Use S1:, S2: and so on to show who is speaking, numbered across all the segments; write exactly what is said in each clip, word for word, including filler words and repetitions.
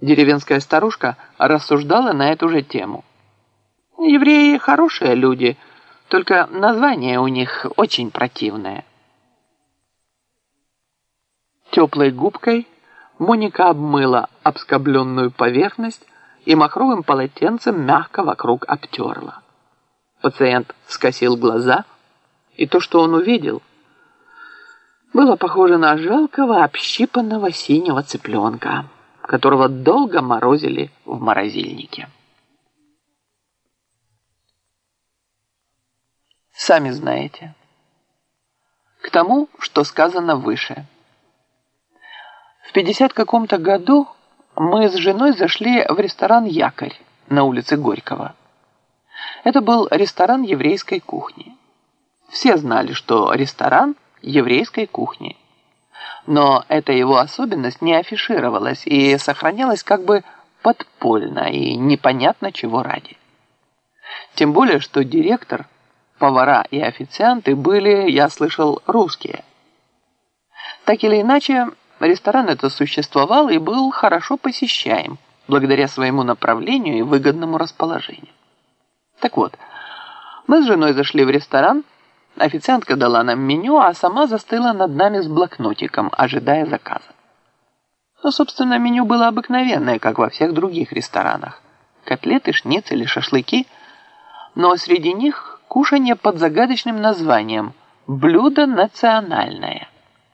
S1: Деревенская старушка рассуждала на эту же тему. Евреи хорошие люди, только название у них очень противное. Теплой губкой Моника обмыла обскобленную поверхность и махровым полотенцем мягко вокруг обтерла. Пациент скосил глаза, и то, что он увидел, было похоже на жалкого общипанного синего цыпленка, которого долго морозили в морозильнике. Сами знаете. К тому, что сказано выше. В пятьдесят каком-то году мы с женой зашли в ресторан «Якорь» на улице Горького. Это был ресторан еврейской кухни. Все знали, что ресторан еврейской кухни. Но эта его особенность не афишировалась и сохранялась как бы подпольно и непонятно чего ради. Тем более, что директор, повара и официанты были, я слышал, русские. Так или иначе, ресторан этот существовал и был хорошо посещаем, благодаря своему направлению и выгодному расположению. Так вот, мы с женой зашли в ресторан, официантка дала нам меню, а сама застыла над нами с блокнотиком, ожидая заказа. Ну, собственно, меню было обыкновенное, как во всех других ресторанах. Котлеты, шницели, шашлыки, но среди них кушанье под загадочным названием «Блюдо национальное».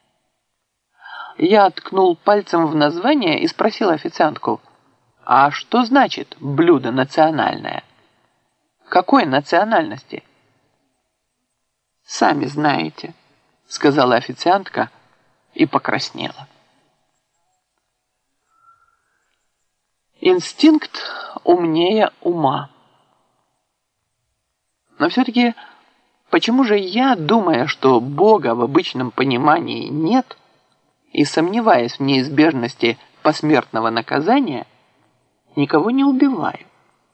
S1: Я ткнул пальцем в название и спросил официантку, а что значит «блюдо национальное»? Какой национальности? «Сами знаете», — сказала официантка и покраснела. Инстинкт умнее ума. Но все-таки почему же я, думая, что Бога в обычном понимании нет, и сомневаясь в неизбежности посмертного наказания, никого не убиваю?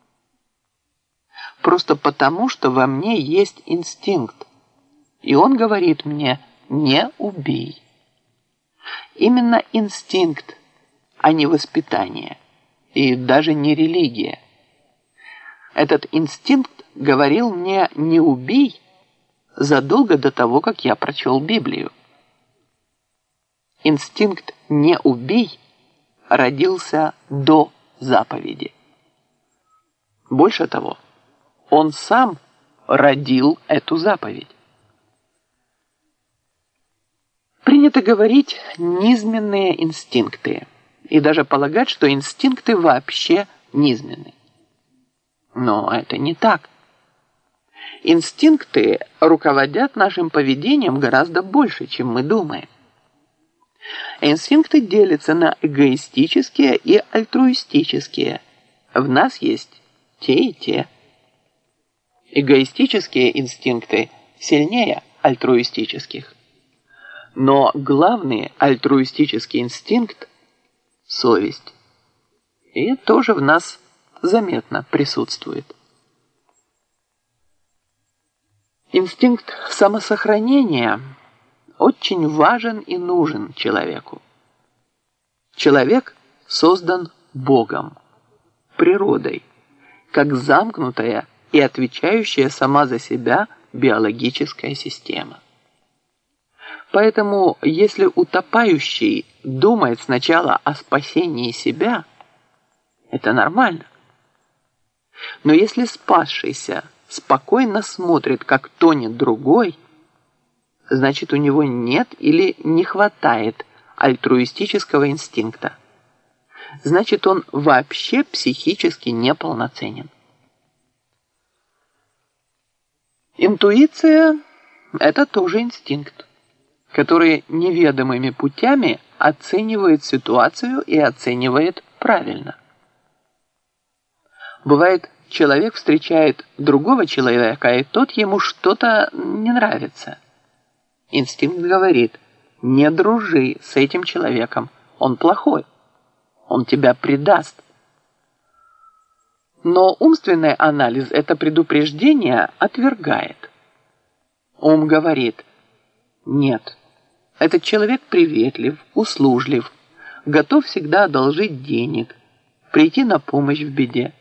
S1: Просто потому, что во мне есть инстинкт, и он говорит мне «не убей». Именно инстинкт, а не воспитание, и даже не религия. Этот инстинкт говорил мне «не убей» задолго до того, как я прочел Библию. Инстинкт «не убей» родился до заповеди. Больше того, он сам родил эту заповедь. Принято говорить низменные инстинкты и даже полагать, что инстинкты вообще низменны. Но это не так. Инстинкты руководят нашим поведением гораздо больше, чем мы думаем. Инстинкты делятся на эгоистические и альтруистические. В нас есть те и те. Эгоистические инстинкты сильнее альтруистических. Но главный альтруистический инстинкт – совесть. И тоже в нас заметно присутствует. Инстинкт самосохранения очень важен и нужен человеку. Человек создан Богом, природой, как замкнутая и отвечающая сама за себя биологическая система. Поэтому, если утопающий думает сначала о спасении себя, это нормально. Но если спасшийся спокойно смотрит, как тонет другой, значит, у него нет или не хватает альтруистического инстинкта. Значит, он вообще психически неполноценен. Интуиция – это тоже инстинкт, который неведомыми путями оценивает ситуацию и оценивает правильно. Бывает, человек встречает другого человека, и тот ему что-то не нравится. Инстинкт говорит: не дружи с этим человеком, он плохой, он тебя предаст. Но умственный анализ это предупреждение отвергает. Ум говорит: нет, этот человек приветлив, услужлив, готов всегда одолжить денег, прийти на помощь в беде.